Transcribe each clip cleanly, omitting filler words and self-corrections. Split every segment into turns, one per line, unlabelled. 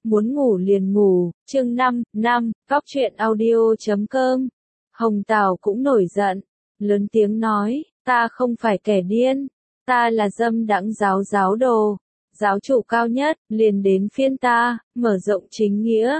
muốn ngủ liền ngủ, chương 5, Góc truyện audio.com. Hồng Tào cũng nổi giận, lớn tiếng nói, ta không phải kẻ điên, ta là dâm đãng giáo đồ, giáo chủ cao nhất, liền đến phiên ta, mở rộng chính nghĩa,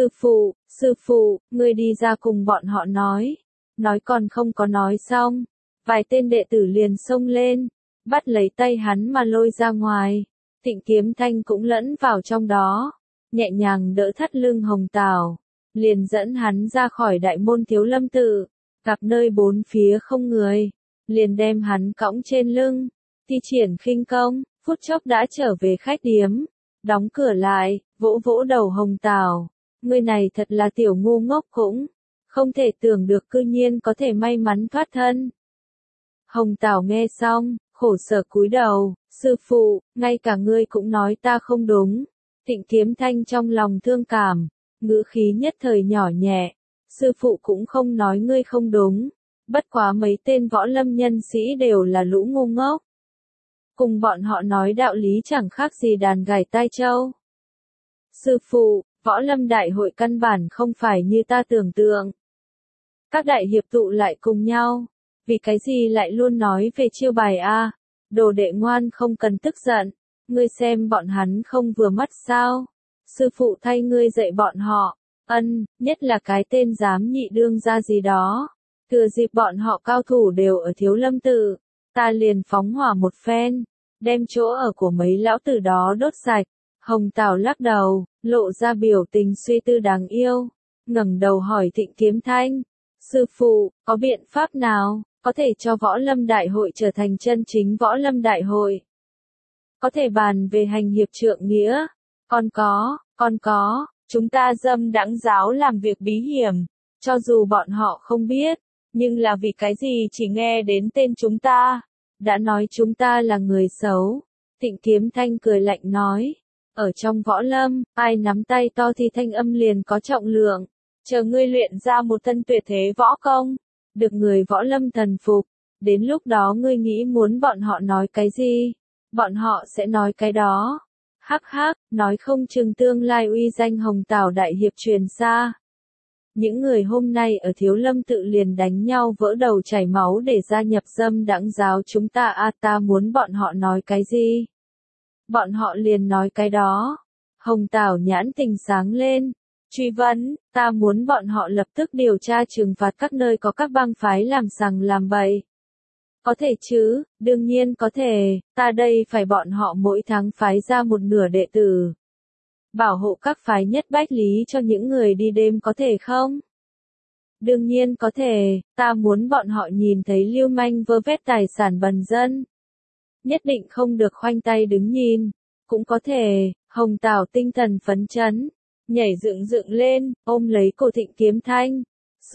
sư phụ, ngươi đi ra cùng bọn họ nói còn không có nói xong, vài tên đệ tử liền xông lên, bắt lấy tay hắn mà lôi ra ngoài, Tịnh Kiếm Thanh cũng lẫn vào trong đó, nhẹ nhàng đỡ thắt lưng Hồng Tào, liền dẫn hắn ra khỏi đại môn Thiếu Lâm tự, gặp nơi bốn phía không người, liền đem hắn cõng trên lưng, thi triển khinh công, phút chốc đã trở về khách điếm, đóng cửa lại, vỗ vỗ đầu Hồng Tào, ngươi này thật là tiểu ngu ngốc cũng, không thể tưởng được cư nhiên có thể may mắn thoát thân. Hồng Tào nghe xong, khổ sở cúi đầu, sư phụ, ngay cả ngươi cũng nói ta không đúng. Tịnh Kiếm Thanh trong lòng thương cảm, ngữ khí nhất thời nhỏ nhẹ, sư phụ cũng không nói ngươi không đúng, bất quá mấy tên võ lâm nhân sĩ đều là lũ ngu ngốc. Cùng bọn họ nói đạo lý chẳng khác gì đàn gảy tai trâu. Sư phụ, võ lâm đại hội căn bản không phải như ta tưởng tượng. Các đại hiệp tụ lại cùng nhau, vì cái gì lại luôn nói về chiêu bài a? Đồ đệ ngoan không cần tức giận, ngươi xem bọn hắn không vừa mắt sao? Sư phụ thay ngươi dạy bọn họ, nhất là cái tên dám nhị đương ra gì đó. Thừa dịp bọn họ cao thủ đều ở Thiếu Lâm tự, ta liền phóng hỏa một phen, đem chỗ ở của mấy lão tử đó đốt sạch. Hồng Tào lắc đầu, lộ ra biểu tình suy tư đáng yêu, ngẩng đầu hỏi Tịnh Kiếm Thanh, sư phụ, có biện pháp nào có thể cho võ lâm đại hội trở thành chân chính võ lâm đại hội? Có thể bàn về hành hiệp trượng nghĩa? Con có, chúng ta dâm đãng giáo làm việc bí hiểm, cho dù bọn họ không biết, nhưng là vì cái gì chỉ nghe đến tên chúng ta, đã nói chúng ta là người xấu. Tịnh Kiếm Thanh cười lạnh nói, ở trong võ lâm, ai nắm tay to thì thanh âm liền có trọng lượng, chờ ngươi luyện ra một thân tuyệt thế võ công, được người võ lâm thần phục, đến lúc đó ngươi nghĩ muốn bọn họ nói cái gì, bọn họ sẽ nói cái đó. Hắc hắc, nói không chừng tương lai uy danh Hồng Tào đại hiệp truyền xa. Những người hôm nay ở Thiếu Lâm tự liền đánh nhau vỡ đầu chảy máu để gia nhập dâm đãng giáo chúng ta ta muốn bọn họ nói cái gì? Bọn họ liền nói cái đó. Hồng Tào nhãn tình sáng lên, truy vấn, ta muốn bọn họ lập tức điều tra trừng phạt các nơi có các bang phái làm sằng làm bậy. Có thể chứ, đương nhiên có thể, ta đây phải bọn họ mỗi tháng phái ra một nửa đệ tử. Bảo hộ các phái nhất bách lý cho những người đi đêm có thể không? Đương nhiên có thể, ta muốn bọn họ nhìn thấy lưu manh vơ vét tài sản bần dân. Nhất định không được khoanh tay đứng nhìn, cũng có thể. Hồng Tào tinh thần phấn chấn, nhảy dựng lên, ôm lấy cổ Tịnh Kiếm Thanh.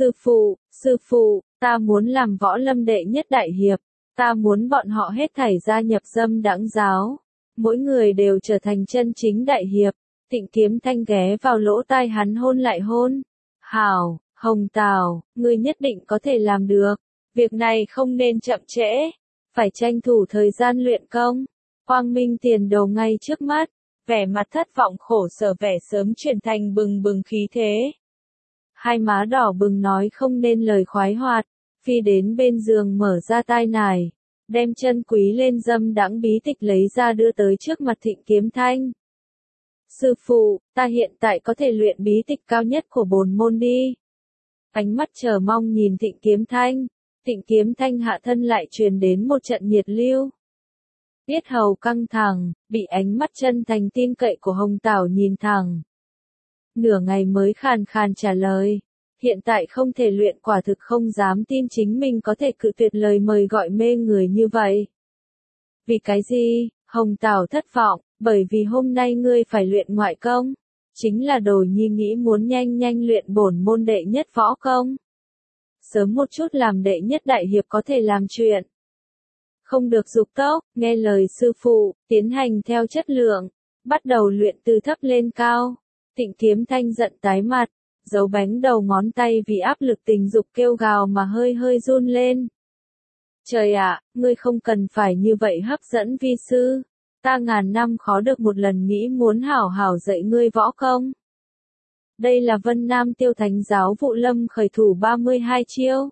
Sư phụ, ta muốn làm võ lâm đệ nhất đại hiệp, ta muốn bọn họ hết thảy gia nhập dâm đãng giáo, mỗi người đều trở thành chân chính đại hiệp. Tịnh Kiếm Thanh ghé vào lỗ tai hắn hôn lại hôn. Hảo, Hồng Tào, ngươi nhất định có thể làm được, việc này không nên chậm trễ, phải tranh thủ thời gian luyện công. Quang minh tiền đồ ngay trước mắt, vẻ mặt thất vọng khổ sở vẻ sớm chuyển thành bừng bừng khí thế. Hai má đỏ bừng nói không nên lời khoái hoạt, phi đến bên giường mở ra tai nải, đem chân quý lên dâm đãng bí tịch lấy ra đưa tới trước mặt Tịnh Kiếm Thanh. Sư phụ, ta hiện tại có thể luyện bí tịch cao nhất của bổn môn đi. Ánh mắt chờ mong nhìn Tịnh Kiếm Thanh, Tịnh Kiếm Thanh hạ thân lại truyền đến một trận nhiệt lưu. Yết hầu căng thẳng, bị ánh mắt chân thành tin cậy của Hồng Tào nhìn thẳng. Nửa ngày mới khàn khàn trả lời, hiện tại không thể luyện, quả thực không dám tin chính mình có thể cự tuyệt lời mời gọi mê người như vậy. Vì cái gì? Hồng Tào thất vọng, bởi vì hôm nay ngươi phải luyện ngoại công, chính là đồ nhi nghĩ muốn nhanh luyện bổn môn đệ nhất võ công. Sớm một chút làm đệ nhất đại hiệp có thể làm chuyện. Không được dục tốc, nghe lời sư phụ, tiến hành theo chất lượng, bắt đầu luyện từ thấp lên cao. Tịnh Kiếm Thanh giận tái mặt, giấu bánh đầu ngón tay vì áp lực tình dục kêu gào mà hơi run lên. Trời ạ, ngươi không cần phải như vậy hấp dẫn vi sư. ta ngàn năm khó được một lần nghĩ muốn hảo hảo dạy ngươi võ công. Đây là Vân Nam Tiêu Thánh giáo vụ lâm khởi thủ 32 chiêu.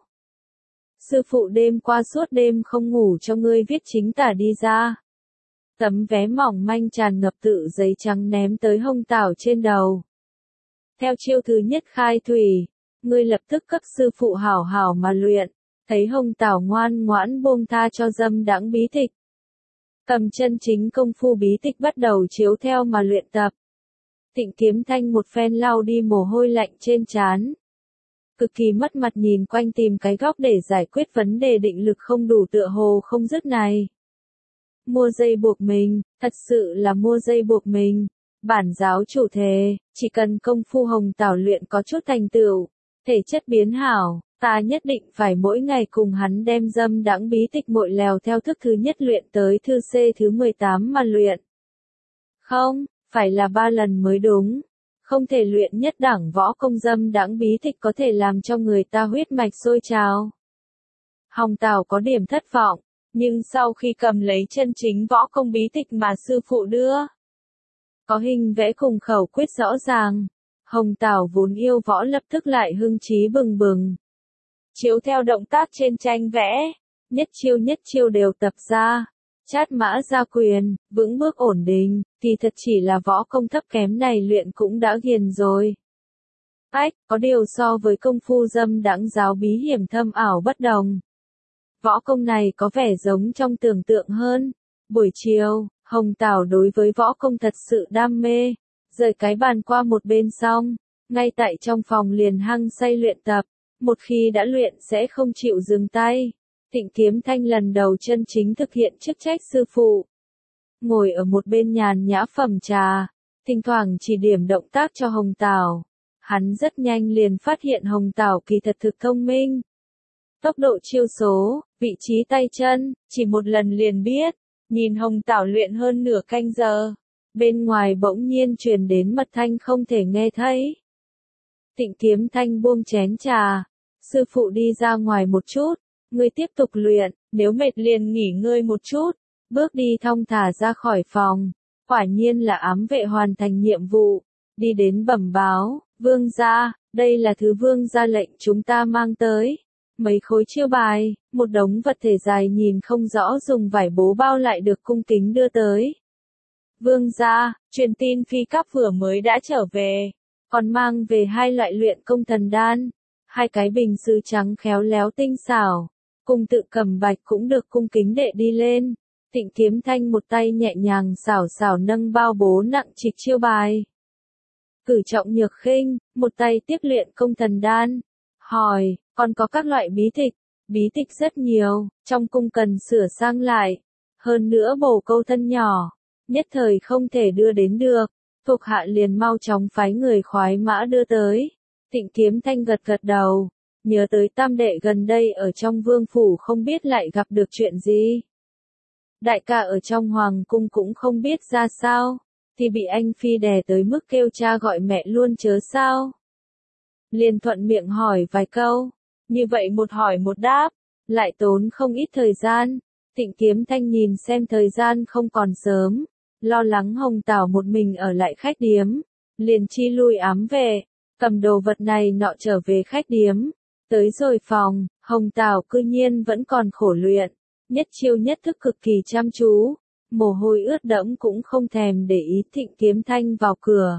Sư phụ đêm qua suốt đêm không ngủ cho ngươi viết chính tả đi ra. Tấm vé mỏng manh tràn ngập tự giấy trắng ném tới Hồng Tảo trên đầu. Theo chiêu thứ nhất khai thủy, ngươi lập tức cấp sư phụ hảo hảo mà luyện, thấy Hồng Tảo ngoan ngoãn buông tha cho dâm đãng bí tịch. Cầm chân chính công phu bí tịch bắt đầu chiếu theo mà luyện tập. Tịnh Kiếm Thanh một phen lau đi mồ hôi lạnh trên trán. Cực kỳ mất mặt nhìn quanh tìm cái góc để giải quyết vấn đề định lực không đủ tựa hồ không dứt này. Mua dây buộc mình, thật sự là mua dây buộc mình. Bản giáo chủ thề, chỉ cần công phu Hồng Tảo luyện có chút thành tựu, thể chất biến hảo, ta nhất định phải mỗi ngày cùng hắn đem dâm đãng bí tịch mội lèo theo thức thứ nhất luyện tới thư C thứ 18 mà luyện. Không, phải là 3 lần mới đúng. Không thể luyện nhất đẳng võ công dâm đãng bí tịch có thể làm cho người ta huyết mạch sôi trào. Hồng Tảo có điểm thất vọng, nhưng sau khi cầm lấy chân chính võ công bí tịch mà sư phụ đưa, có hình vẽ cùng khẩu quyết rõ ràng, Hồng Tảo vốn yêu võ lập tức lại hưng trí bừng bừng. Chiếu theo động tác trên tranh vẽ, nhất chiêu đều tập ra, chát mã ra quyền, vững bước ổn định, thì thật chỉ là võ công thấp kém này luyện cũng đã ghiền rồi. Ách, có điều so với công phu dâm đãng giáo bí hiểm thâm ảo bất đồng. Võ công này có vẻ giống trong tưởng tượng hơn. Buổi chiều, Hồng Tảo đối với võ công thật sự đam mê, rời cái bàn qua một bên xong, ngay tại trong phòng liền hăng say luyện tập, một khi đã luyện sẽ không chịu dừng tay. Tịnh Kiếm Thanh lần đầu chân chính thực hiện chức trách sư phụ. Ngồi ở một bên nhàn nhã phẩm trà, thỉnh thoảng chỉ điểm động tác cho Hồng Tảo. Hắn rất nhanh liền phát hiện Hồng Tảo kỳ thật thực thông minh. Tốc độ chiêu số, vị trí tay chân, chỉ một lần liền biết. Nhìn Hồng Tảo luyện hơn nửa canh giờ, bên ngoài bỗng nhiên truyền đến mật thanh không thể nghe thấy. Tịnh Kiếm Thanh buông chén trà, sư phụ đi ra ngoài một chút, ngươi tiếp tục luyện, nếu mệt liền nghỉ ngơi một chút, bước đi thong thả ra khỏi phòng, quả nhiên là ám vệ hoàn thành nhiệm vụ, đi đến bẩm báo, vương gia, đây là thứ vương gia lệnh chúng ta mang tới. Mấy khối chiêu bài, một đống vật thể dài nhìn không rõ dùng vải bố bao lại được cung kính đưa tới. Vương gia, truyền tin phi cấp vừa mới đã trở về, còn mang về 2 loại luyện công thần đan, 2 cái bình sứ trắng khéo léo tinh xảo, cùng tự cầm bạch cũng được cung kính đệ đi lên. Tịnh Kiếm Thanh một tay nhẹ nhàng xảo xảo nâng bao bố nặng trịch chiêu bài. Cử trọng nhược khinh, một tay tiếp luyện công thần đan, hỏi, còn có các loại bí tịch rất nhiều, trong cung cần sửa sang lại, hơn nữa bổ câu thân nhỏ, nhất thời không thể đưa đến được, thuộc hạ liền mau chóng phái người khoái mã đưa tới. Tịnh Kiếm Thanh gật gật đầu, nhớ tới tam đệ gần đây ở trong vương phủ không biết lại gặp được chuyện gì. Đại ca ở trong hoàng cung cũng không biết ra sao, thì bị anh phi đè tới mức kêu cha gọi mẹ luôn chớ sao. Liền thuận miệng hỏi vài câu, như vậy một hỏi một đáp, lại tốn không ít thời gian. Tịnh Kiếm Thanh nhìn xem thời gian không còn sớm, lo lắng Hồng Tảo một mình ở lại khách điếm, liền chi lui ám về, cầm đồ vật này nọ trở về khách điếm. Tới rồi phòng, Hồng Tảo cư nhiên vẫn còn khổ luyện, nhất chiêu nhất thức cực kỳ chăm chú, mồ hôi ướt đẫm cũng không thèm để ý. Tịnh Kiếm Thanh vào cửa.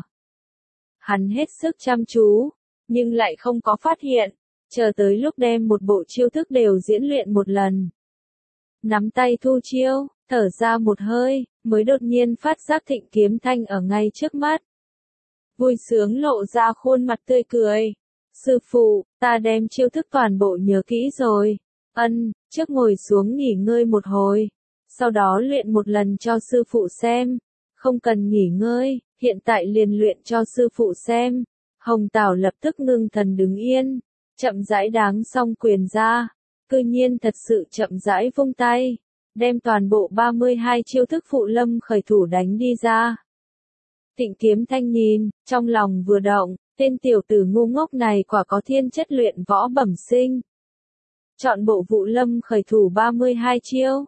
Hắn hết sức chăm chú, nhưng lại không có phát hiện, chờ tới lúc đem một bộ chiêu thức đều diễn luyện một lần. Nắm tay thu chiêu, thở ra một hơi, mới đột nhiên phát giác Tịnh Kiếm Thanh ở ngay trước mắt. Vui sướng lộ ra khuôn mặt tươi cười. Sư phụ, ta đem chiêu thức toàn bộ nhớ kỹ rồi. Trước ngồi xuống nghỉ ngơi một hồi. Sau đó luyện một lần cho sư phụ xem. Không cần nghỉ ngơi, hiện tại liền luyện cho sư phụ xem. Hồng Tảo lập tức ngưng thần đứng yên, chậm rãi đáng xong quyền ra. Cư nhiên thật sự chậm rãi vung tay, đem toàn bộ 32 chiêu thức phụ lâm khởi thủ đánh đi ra. Tịnh Kiếm Thanh nhìn, trong lòng vừa động, tên tiểu tử ngu ngốc này quả có thiên chất luyện võ bẩm sinh. Chọn bộ vụ lâm khởi thủ 32 chiêu,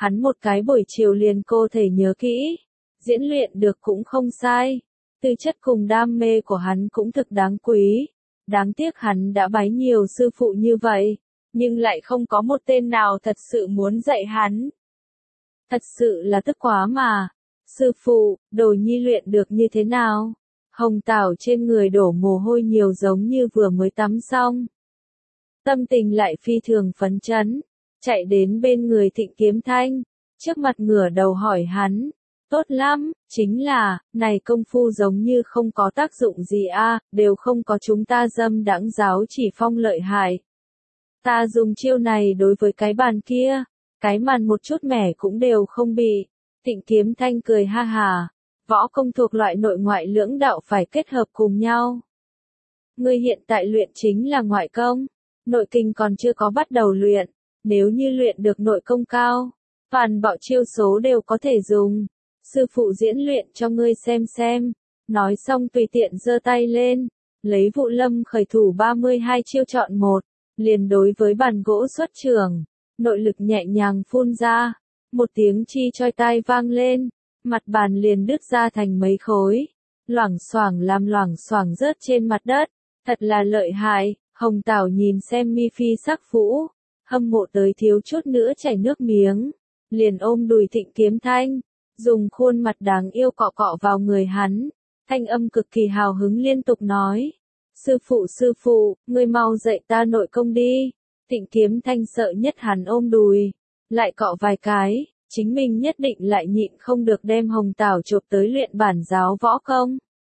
Hắn một cái buổi chiều liền cô thể nhớ kỹ, diễn luyện được cũng không sai, tư chất cùng đam mê của hắn cũng thực đáng quý. Đáng tiếc hắn đã bái nhiều sư phụ như vậy, nhưng lại không có một tên nào thật sự muốn dạy hắn. Thật sự là tức quá mà. Sư phụ, đồ nhi luyện được như thế nào? Hồng Tảo trên người đổ mồ hôi nhiều giống như vừa mới tắm xong. Tâm tình lại phi thường phấn chấn, chạy đến bên người Thịnh Kiếm Thanh, trước mặt ngửa đầu hỏi hắn. Tốt lắm, chính là, này công phu giống như không có tác dụng gì a, đều không có chúng ta Dâm Đãng giáo chỉ phong lợi hại. Ta dùng chiêu này đối với cái bàn kia, cái màn một chút mẻ cũng đều không bị. Thịnh Kiếm Thanh cười ha hà, võ công thuộc loại nội ngoại lưỡng đạo phải kết hợp cùng nhau. Ngươi hiện tại luyện chính là ngoại công, nội kinh còn chưa có bắt đầu luyện, nếu như luyện được nội công cao, toàn bộ chiêu số đều có thể dùng. Sư phụ diễn luyện cho ngươi xem. Nói xong tùy tiện giơ tay lên, lấy Vụ Lâm khởi thủ 32 chiêu chọn một, liền đối với bàn gỗ xuất trường, nội lực nhẹ nhàng phun ra, một tiếng chi choi tai vang lên, mặt bàn liền đứt ra thành mấy khối, loảng xoảng rớt trên mặt đất, thật là lợi hại. Hồng Tảo nhìn xem mi phi sắc vũ, hâm mộ tới thiếu chút nữa chảy nước miếng, liền ôm đùi Thịnh Kiếm Thanh, dùng khuôn mặt đáng yêu cọ cọ vào người hắn, thanh âm cực kỳ hào hứng liên tục nói. Sư phụ, ngươi mau dạy ta nội công đi. Thịnh Kiếm Thanh sợ nhất hắn ôm đùi, lại cọ vài cái, chính mình nhất định lại nhịn không được đem Hồng Tảo chộp tới luyện bản giáo võ công.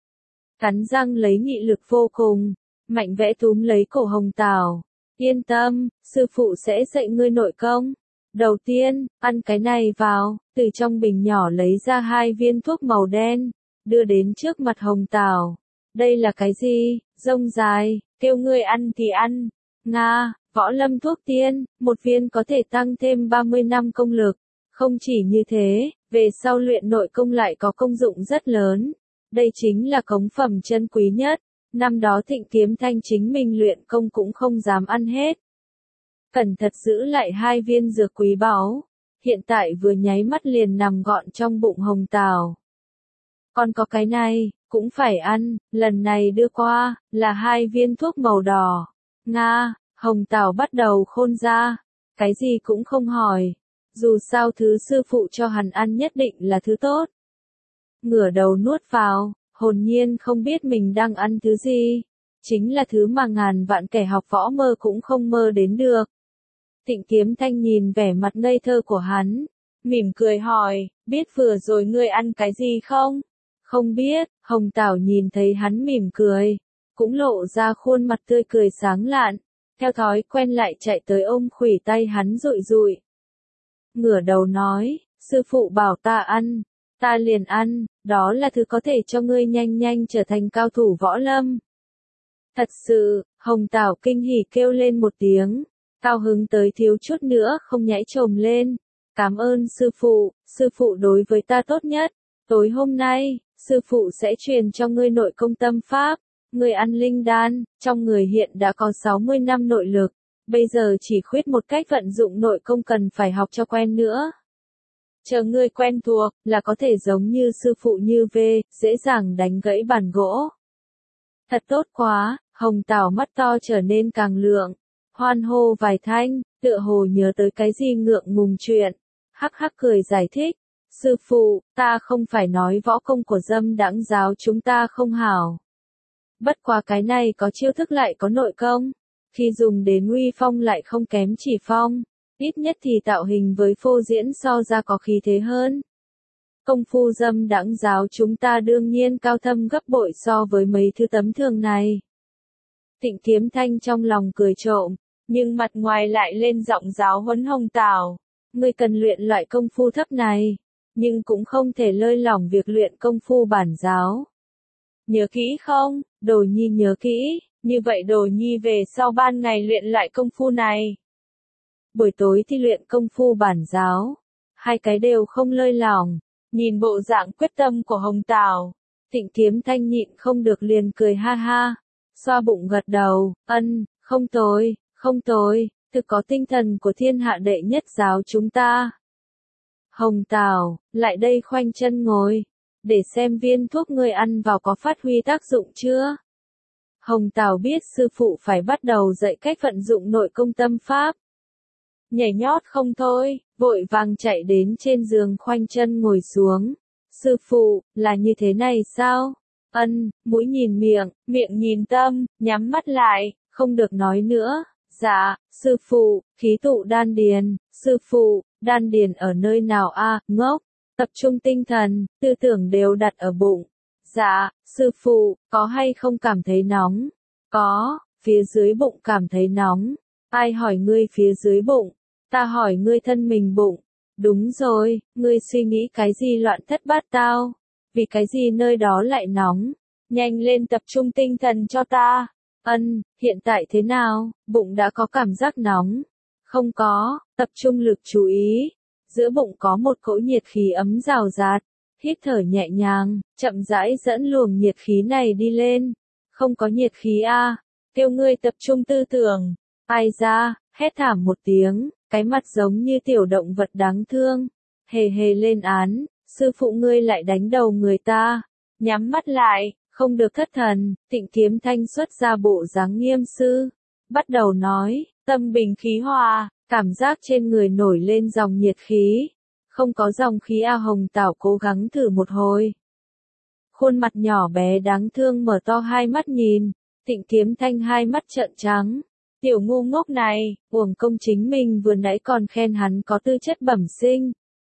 Cắn răng lấy nghị lực vô cùng, mạnh vẽ túm lấy cổ Hồng Tảo. Yên tâm, sư phụ sẽ dạy ngươi nội công. Đầu tiên, ăn cái này vào, từ trong bình nhỏ lấy ra 2 viên thuốc màu đen, đưa đến trước mặt Hồng Tảo. Đây là cái gì? Rông dài, kêu ngươi ăn thì ăn. Nga, Võ Lâm thuốc tiên, 1 viên có thể tăng thêm 30 năm công lực. Không chỉ như thế, về sau luyện nội công lại có công dụng rất lớn. Đây chính là cống phẩm chân quý nhất. Năm đó Thịnh Kiếm Thanh chính mình luyện công cũng không dám ăn hết. Cẩn thận giữ lại 2 viên dược quý báu, hiện tại vừa nháy mắt liền nằm gọn trong bụng Hồng Tảo. Còn có cái này, cũng phải ăn, lần này đưa qua, là 2 viên thuốc màu đỏ. Nga, Hồng Tảo bắt đầu khôn ra, cái gì cũng không hỏi, dù sao thứ sư phụ cho hắn ăn nhất định là thứ tốt. Ngửa đầu nuốt vào, hồn nhiên không biết mình đang ăn thứ gì, chính là thứ mà ngàn vạn kẻ học võ mơ cũng không mơ đến được. Thịnh Kiếm Thanh nhìn vẻ mặt ngây thơ của hắn, mỉm cười hỏi, biết vừa rồi ngươi ăn cái gì không? Không biết. Hồng Tảo nhìn thấy hắn mỉm cười, cũng lộ ra khuôn mặt tươi cười sáng lạn, theo thói quen lại chạy tới ôm khuỷu tay hắn dụi dụi. Ngửa đầu nói, sư phụ bảo ta ăn, ta liền ăn, đó là thứ có thể cho ngươi nhanh nhanh trở thành cao thủ võ lâm. Thật sự, Hồng Tảo kinh hỉ kêu lên một tiếng, cao hứng tới thiếu chút nữa không nhảy chồm lên. Cảm ơn sư phụ đối với ta tốt nhất. Tối hôm nay, sư phụ sẽ truyền cho ngươi nội công tâm pháp. Ngươi ăn linh đan, trong người hiện đã có 60 năm nội lực. Bây giờ chỉ khuyết một cách vận dụng nội công cần phải học cho quen nữa. Chờ ngươi quen thuộc, là có thể giống như sư phụ như về, dễ dàng đánh gãy bàn gỗ. Thật tốt quá, Hồng Tảo mắt to trở nên càng lượng. Hoan hô vài thanh, tựa hồ nhớ tới cái gì ngượng ngùng chuyện. Hắc hắc cười giải thích. Sư phụ, ta không phải nói võ công của Dâm Đãng giáo chúng ta không hảo. Bất quá cái này có chiêu thức lại có nội công. Khi dùng đến uy phong lại không kém chỉ phong. Ít nhất thì tạo hình với phô diễn so ra có khí thế hơn. Công phu Dâm Đãng giáo chúng ta đương nhiên cao thâm gấp bội so với mấy thứ tấm thường này. Thịnh Kiếm Thanh trong lòng cười trộm, nhưng mặt ngoài lại lên giọng giáo huấn Hồng Tảo. Ngươi cần luyện loại công phu thấp này, nhưng cũng không thể lơi lỏng việc luyện công phu bản giáo. Nhớ kỹ không, đồ nhi nhớ kỹ, như vậy đồ nhi về sau ban ngày luyện lại công phu này. Buổi tối thì luyện công phu bản giáo, 2 cái đều không lơi lỏng, nhìn bộ dạng quyết tâm của Hồng Tảo. Thịnh Kiếm Thanh nhịn không được liền cười ha ha, xoa bụng gật đầu, không tồi, thực có tinh thần của thiên hạ đệ nhất giáo chúng ta. Hồng Tảo, lại đây khoanh chân ngồi, để xem viên thuốc ngươi ăn vào có phát huy tác dụng chưa. Hồng Tảo biết sư phụ phải bắt đầu dạy cách vận dụng nội công tâm pháp. Nhảy nhót không thôi, vội vàng chạy đến trên giường khoanh chân ngồi xuống. Sư phụ, là như thế này sao? Ân, mũi nhìn miệng, miệng nhìn tâm, nhắm mắt lại, không được nói nữa. Dạ, sư phụ, khí tụ đan điền. Sư phụ, đan điền ở nơi nào a? Ngốc, tập trung tinh thần, tư tưởng đều đặt ở bụng. Dạ, sư phụ, có hay không cảm thấy nóng? Có, phía dưới bụng cảm thấy nóng. Ai hỏi ngươi phía dưới bụng? Ta hỏi ngươi thân mình bụng. Đúng rồi, ngươi suy nghĩ cái gì loạn thất bát tao? Vì cái gì nơi đó lại nóng? Nhanh lên tập trung tinh thần cho ta. Ân, hiện tại thế nào? Bụng đã có cảm giác nóng. Không có, tập trung lực chú ý. Giữa bụng có một cỗ nhiệt khí ấm rào rạt. Hít thở nhẹ nhàng, chậm rãi dẫn luồng nhiệt khí này đi lên. Không có nhiệt khí a, kêu ngươi tập trung tư tưởng. Ai ra, hét thảm một tiếng, cái mặt giống như tiểu động vật đáng thương. Hề hề lên án, sư phụ ngươi lại đánh đầu người ta. Nhắm mắt lại, không được thất thần, Tịnh Kiếm Thanh xuất ra bộ dáng nghiêm sư. Bắt đầu nói, tâm bình khí hòa, cảm giác trên người nổi lên dòng nhiệt khí. Không có dòng khí a. Hồng Tảo cố gắng thử một hồi. Khuôn mặt nhỏ bé đáng thương mở to hai mắt nhìn, Tịnh Kiếm Thanh hai mắt trợn trắng. Tiểu ngu ngốc này, uổng công chính mình vừa nãy còn khen hắn có tư chất bẩm sinh.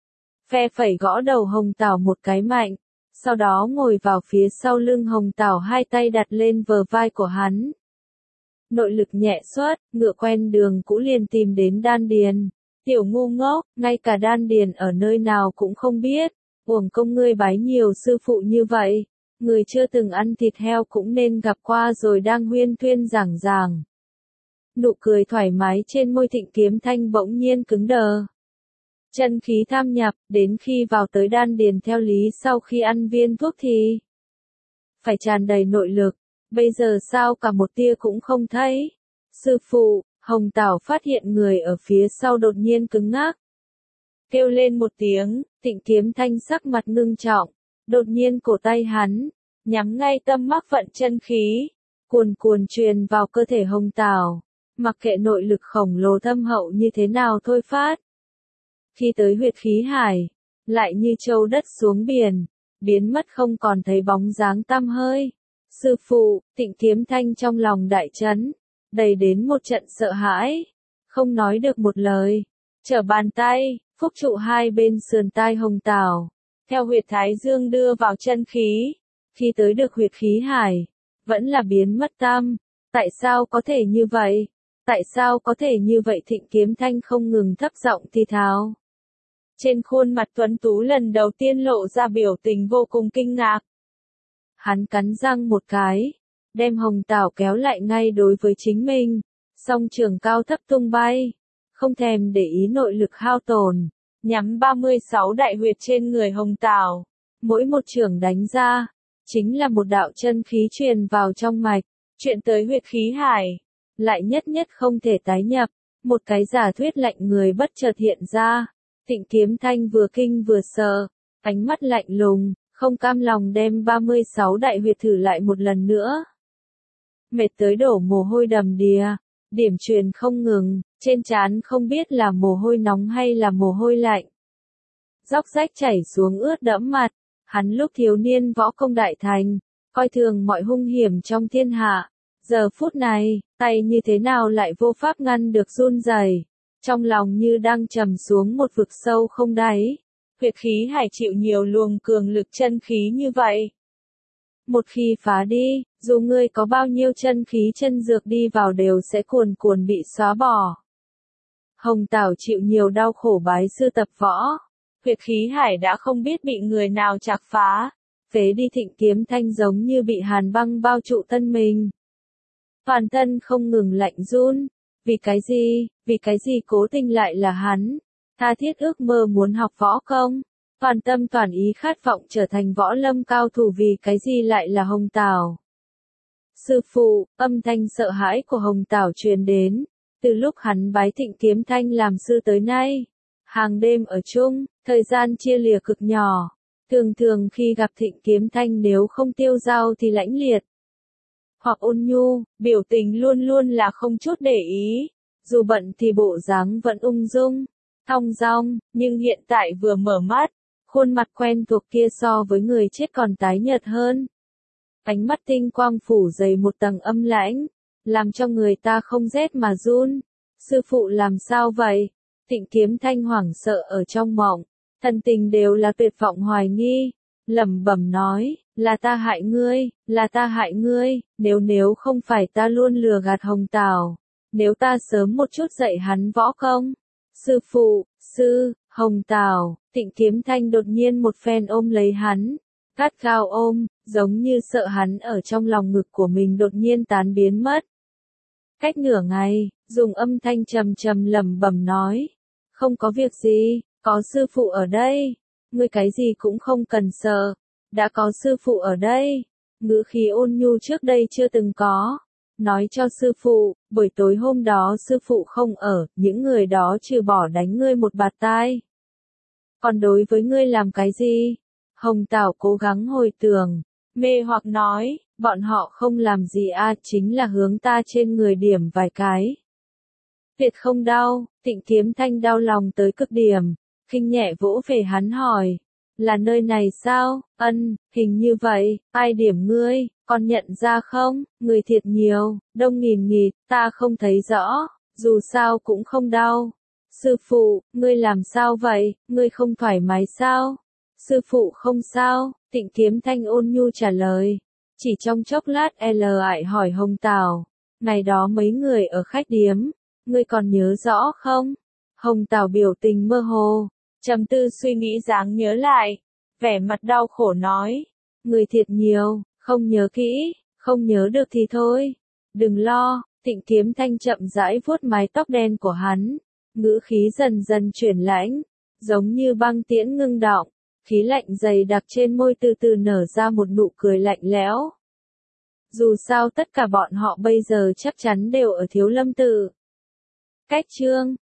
Phe phẩy gõ đầu Hồng Tảo một cái mạnh, sau đó ngồi vào phía sau lưng Hồng Tảo, hai tay đặt lên bờ vai của hắn. Nội lực nhẹ xuất, ngựa quen đường cũ liền tìm đến đan điền. Tiểu ngu ngốc, ngay cả đan điền ở nơi nào cũng không biết, uổng công ngươi bái nhiều sư phụ như vậy. Người chưa từng ăn thịt heo cũng nên gặp qua rồi đang huyên thuyên giảng giảng. Nụ cười thoải mái trên môi Tịnh Kiếm Thanh bỗng nhiên cứng đờ. Chân khí tham nhập, đến khi vào tới đan điền theo lý sau khi ăn viên thuốc thì phải tràn đầy nội lực, bây giờ sao cả một tia cũng không thấy. Sư phụ, Hồng Tảo phát hiện người ở phía sau đột nhiên cứng ngắc. Kêu lên một tiếng, Tịnh Kiếm Thanh sắc mặt ngưng trọng, đột nhiên cổ tay hắn, nhắm ngay tâm mắc vận chân khí, cuồn cuồn truyền vào cơ thể Hồng Tảo, mặc kệ nội lực khổng lồ thâm hậu như thế nào thôi phát. Khi tới huyệt khí hải, lại như châu đất xuống biển, biến mất không còn thấy bóng dáng tăm hơi. Sư phụ, Tịnh Kiếm Thanh trong lòng đại chấn, đầy đến một trận sợ hãi, không nói được một lời, trở bàn tay, phúc trụ hai bên sườn tai Hồng Tảo, theo huyệt thái dương đưa vào chân khí. Khi tới được huyệt khí hải, vẫn là biến mất tăm. Tại sao có thể như vậy? Tại sao có thể như vậy? Tịnh Kiếm Thanh không ngừng thấp giọng thì thào. Trên khuôn mặt tuấn tú lần đầu tiên lộ ra biểu tình vô cùng kinh ngạc. Hắn cắn răng một cái, đem Hồng Tảo kéo lại ngay đối với chính mình, song trường cao thấp tung bay, không thèm để ý nội lực hao tổn, nhắm 36 đại huyệt trên người Hồng Tảo. Mỗi một trường đánh ra, chính là một đạo chân khí truyền vào trong mạch, chuyện tới huyệt khí hải, lại nhất nhất không thể tái nhập. Một cái giả thuyết lạnh người bất chợt hiện ra. Tịnh Kiếm Thanh vừa kinh vừa sợ, ánh mắt lạnh lùng, không cam lòng đem 36 đại huyệt thử lại một lần nữa. Mệt tới đổ mồ hôi đầm đìa, điểm truyền không ngừng, trên trán không biết là mồ hôi nóng hay là mồ hôi lạnh. Róc rách chảy xuống ướt đẫm mặt, hắn lúc thiếu niên võ công đại thành, coi thường mọi hung hiểm trong thiên hạ. Giờ phút này, tay như thế nào lại vô pháp ngăn được run rẩy, trong lòng như đang trầm xuống một vực sâu không đáy. Huyệt khí hải chịu nhiều luồng cường lực chân khí như vậy. Một khi phá đi, dù ngươi có bao nhiêu chân khí chân dược đi vào đều sẽ cuồn cuồn bị xóa bỏ. Hồng Tảo chịu nhiều đau khổ bái sư tập võ. Huyệt khí hải đã không biết bị người nào chạc phá. Phế đi. Tịnh Kiếm Thanh giống như bị hàn băng bao trụ thân mình. Toàn thân không ngừng lạnh run. Vì cái gì cố tình lại là hắn? Tha thiết ước mơ muốn học võ công, toàn tâm toàn ý khát vọng trở thành võ lâm cao thủ, vì cái gì lại là Hồng Tảo? Sư phụ, âm thanh sợ hãi của Hồng Tảo truyền đến, từ lúc hắn bái Tịnh Kiếm Thanh làm sư tới nay, hàng đêm ở chung, thời gian chia lìa cực nhỏ. Thường thường khi gặp Thịnh Kiếm Thanh nếu không tiêu dao thì lãnh liệt, hoặc ôn nhu, biểu tình luôn luôn là không chút để ý. Dù bận thì bộ dáng vẫn ung dung, thong dong, nhưng hiện tại vừa mở mắt, khuôn mặt quen thuộc kia so với người chết còn tái nhợt hơn. Ánh mắt tinh quang phủ dày một tầng âm lãnh, làm cho người ta không rét mà run. Sư phụ làm sao vậy? Thịnh Kiếm Thanh hoảng sợ ở trong mộng, thần tình đều là tuyệt vọng hoài nghi, lẩm bẩm nói, là ta hại ngươi, là ta hại ngươi, nếu không phải ta luôn lừa gạt Hồng Tảo, nếu ta sớm một chút dạy hắn võ công. Sư phụ, Hồng Tảo, Thịnh Kiếm Thanh đột nhiên một phen ôm lấy hắn, gắt gao ôm, giống như sợ hắn ở trong lòng ngực của mình đột nhiên tan biến mất. Cách nửa ngày, dùng âm thanh trầm trầm lẩm bẩm nói, không có việc gì, có sư phụ ở đây, ngươi cái gì cũng không cần sợ, đã có sư phụ ở đây. Ngữ khí ôn nhu trước đây chưa từng có, nói cho sư phụ, buổi tối hôm đó sư phụ không ở, những người đó trừ bỏ đánh ngươi một bạt tai. Còn đối với ngươi làm cái gì? Hồng Tảo cố gắng hồi tưởng, mê hoặc nói, bọn họ không làm gì chính là hướng ta trên người điểm vài cái. Tuyệt không đau, Thịnh Kiếm Thanh đau lòng tới cực điểm, khinh nhẹ vỗ về hắn hỏi, là nơi này sao? Hình như vậy, ai điểm ngươi, còn nhận ra không? Người thiệt nhiều, đông nghìn nghịt, ta không thấy rõ, dù sao cũng không đau. Sư phụ, ngươi làm sao vậy, ngươi không thoải mái sao? Sư phụ không sao, Thịnh Kiếm Thanh ôn nhu trả lời. Chỉ trong chốc lát lại hỏi Hồng Tảo, ngày đó mấy người ở khách điếm, ngươi còn nhớ rõ không? Hồng Tảo biểu tình mơ hồ, trầm tư suy nghĩ dáng nhớ lại, vẻ mặt đau khổ nói, người thiệt nhiều, không nhớ kỹ, không nhớ được thì thôi. Đừng lo, Thịnh Kiếm Thanh chậm rãi vuốt mái tóc đen của hắn, ngữ khí dần dần chuyển lãnh, giống như băng tiễn ngưng đọng, khí lạnh dày đặc trên môi từ từ nở ra một nụ cười lạnh lẽo. Dù sao tất cả bọn họ bây giờ chắc chắn đều ở Thiếu Lâm Tự. Cách chương